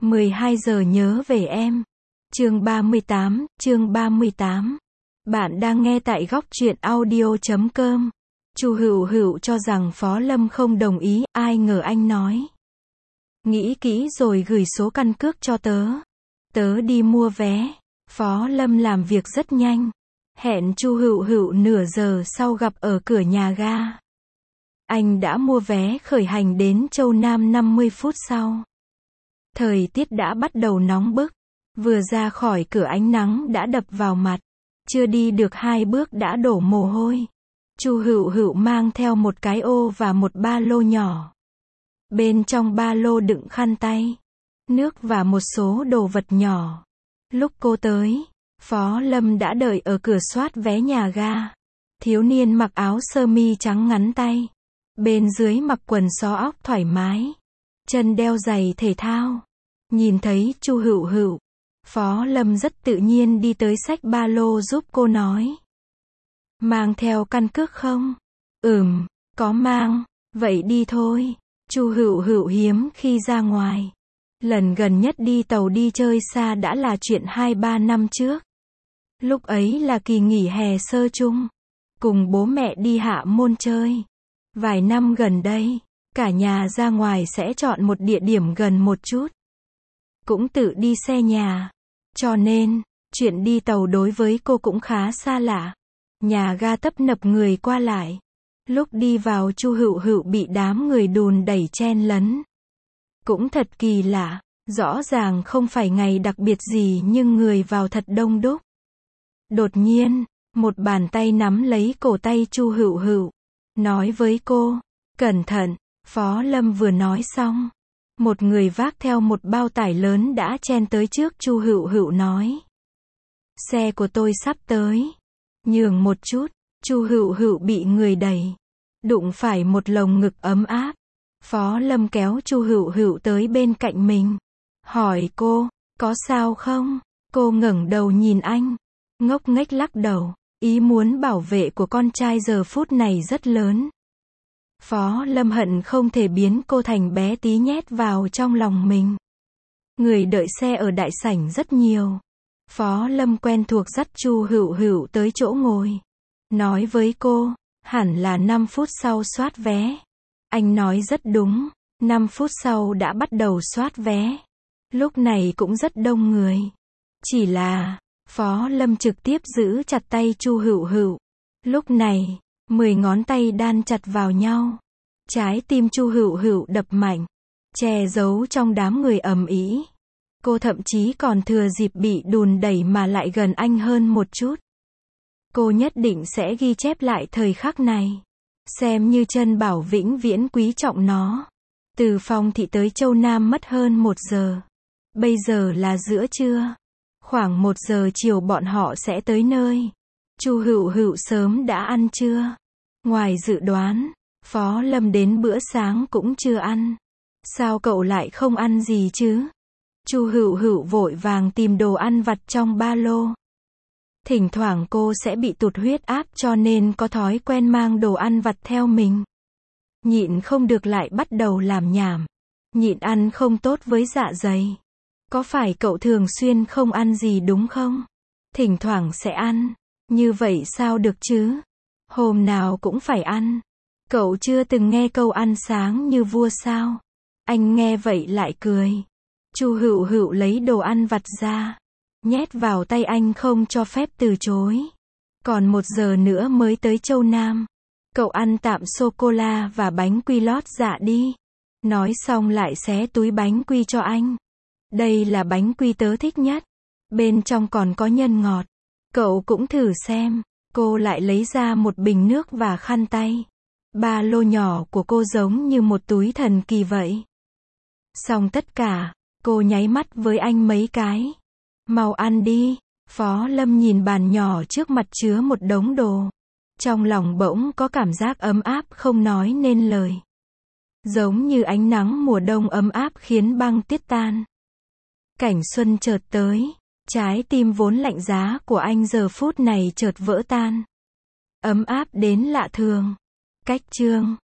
12 giờ nhớ về em. Chương 38. Bạn đang nghe tại góc truyện audio.com. Chu Hựu Hựu cho rằng Phó Lâm không đồng ý, ai ngờ anh nói. Nghĩ kỹ rồi gửi số căn cước cho tớ. Tớ đi mua vé. Phó Lâm làm việc rất nhanh. Hẹn Chu Hựu Hựu nửa giờ sau gặp ở cửa nhà ga. Anh đã mua vé khởi hành đến Châu Nam 50 phút sau. Thời tiết đã bắt đầu nóng bức. Vừa ra khỏi cửa ánh nắng đã đập vào mặt. Chưa đi được 2 bước đã đổ mồ hôi. Chu Hựu Hựu mang theo một cái ô và một ba lô nhỏ. Bên trong ba lô đựng khăn tay, nước và một số đồ vật nhỏ. Lúc cô tới, Phó Lâm đã đợi ở cửa soát vé nhà ga. Thiếu niên mặc áo sơ mi trắng ngắn tay. Bên dưới mặc quần xó óc thoải mái. Chân đeo giày thể thao. Nhìn thấy Chu Hựu Hựu, Phó Lâm rất tự nhiên đi tới xách ba lô giúp cô nói. Mang theo căn cước không? Có mang. Vậy đi thôi. Chu Hựu Hựu hiếm khi ra ngoài. Lần gần nhất đi tàu đi chơi xa đã là chuyện 2-3 năm trước. Lúc ấy là kỳ nghỉ hè sơ chung. Cùng bố mẹ đi Hạ Môn chơi. Vài năm gần đây, cả nhà ra ngoài sẽ chọn một địa điểm gần một chút. Cũng tự đi xe nhà. Cho nên, chuyện đi tàu đối với cô cũng khá xa lạ. Nhà ga tấp nập người qua lại. Lúc đi vào Chu Hựu Hựu bị đám người đùn đẩy chen lấn. Cũng thật kỳ lạ, rõ ràng không phải ngày đặc biệt gì nhưng người vào thật đông đúc. Đột nhiên, một bàn tay nắm lấy cổ tay Chu Hựu Hựu, nói với cô, cẩn thận. Phó Lâm vừa nói xong, một người vác theo một bao tải lớn đã chen tới trước Chu Hựu Hựu nói. Xe của tôi sắp tới. Nhường một chút. Chu Hựu Hựu bị người đẩy. Đụng phải một lồng ngực ấm áp. Phó Lâm kéo Chu Hựu Hựu tới bên cạnh mình. Hỏi cô, có sao không? Cô ngẩng đầu nhìn anh. Ngốc nghếch lắc đầu. Ý muốn bảo vệ của con trai giờ phút này rất lớn. Phó Lâm hận không thể biến cô thành bé tí nhét vào trong lòng mình. Người đợi xe ở đại sảnh rất nhiều. Phó Lâm quen thuộc dắt Chu Hựu Hựu tới chỗ ngồi. Nói với cô, hẳn là 5 phút sau soát vé. Anh nói rất đúng, 5 phút sau đã bắt đầu soát vé. Lúc này cũng rất đông người. Chỉ là, Phó Lâm trực tiếp giữ chặt tay Chu Hựu Hựu. Lúc này, 10 ngón tay đan chặt vào nhau. Trái tim Chu Hựu Hựu đập mạnh, che giấu trong đám người ầm ĩ. Cô thậm chí còn thừa dịp bị đùn đẩy mà lại gần anh hơn một chút. Cô nhất định sẽ ghi chép lại thời khắc này. Xem như chân bảo vĩnh viễn quý trọng nó. Từ Phong Thị tới Châu Nam mất hơn 1 giờ. Bây giờ là giữa trưa. Khoảng 1 giờ chiều bọn họ sẽ tới nơi. Chu Hựu Hựu sớm đã ăn trưa. Ngoài dự đoán, Phó Lâm đến bữa sáng cũng chưa ăn. Sao cậu lại không ăn gì chứ? Chu Hựu Hựu vội vàng tìm đồ ăn vặt trong ba lô. Thỉnh thoảng cô sẽ bị tụt huyết áp cho nên có thói quen mang đồ ăn vặt theo mình. Nhịn không được lại bắt đầu làm nhảm. Nhịn ăn không tốt với dạ dày. Có phải cậu thường xuyên không ăn gì đúng không? Thỉnh thoảng sẽ ăn. Như vậy sao được chứ? Hôm nào cũng phải ăn. Cậu chưa từng nghe câu ăn sáng như vua sao? Anh nghe vậy lại cười. Chu Hựu Hựu lấy đồ ăn vặt ra, nhét vào tay anh không cho phép từ chối. Còn 1 giờ nữa mới tới Châu Nam. Cậu ăn tạm sô-cô-la và bánh quy lót dạ đi. Nói xong lại xé túi bánh quy cho anh. Đây là bánh quy tớ thích nhất. Bên trong còn có nhân ngọt. Cậu cũng thử xem. Cô lại lấy ra một bình nước và khăn tay. Ba lô nhỏ của cô giống như một túi thần kỳ vậy. Xong tất cả, cô nháy mắt với anh mấy cái. Mau ăn đi. Phó Lâm nhìn bàn nhỏ trước mặt chứa một đống đồ. Trong lòng bỗng có cảm giác ấm áp không nói nên lời. Giống như ánh nắng mùa đông ấm áp khiến băng tiết tan. Cảnh xuân chợt tới. Trái tim vốn lạnh giá của anh giờ phút này chợt vỡ tan. Ấm áp đến lạ thường. Cách chương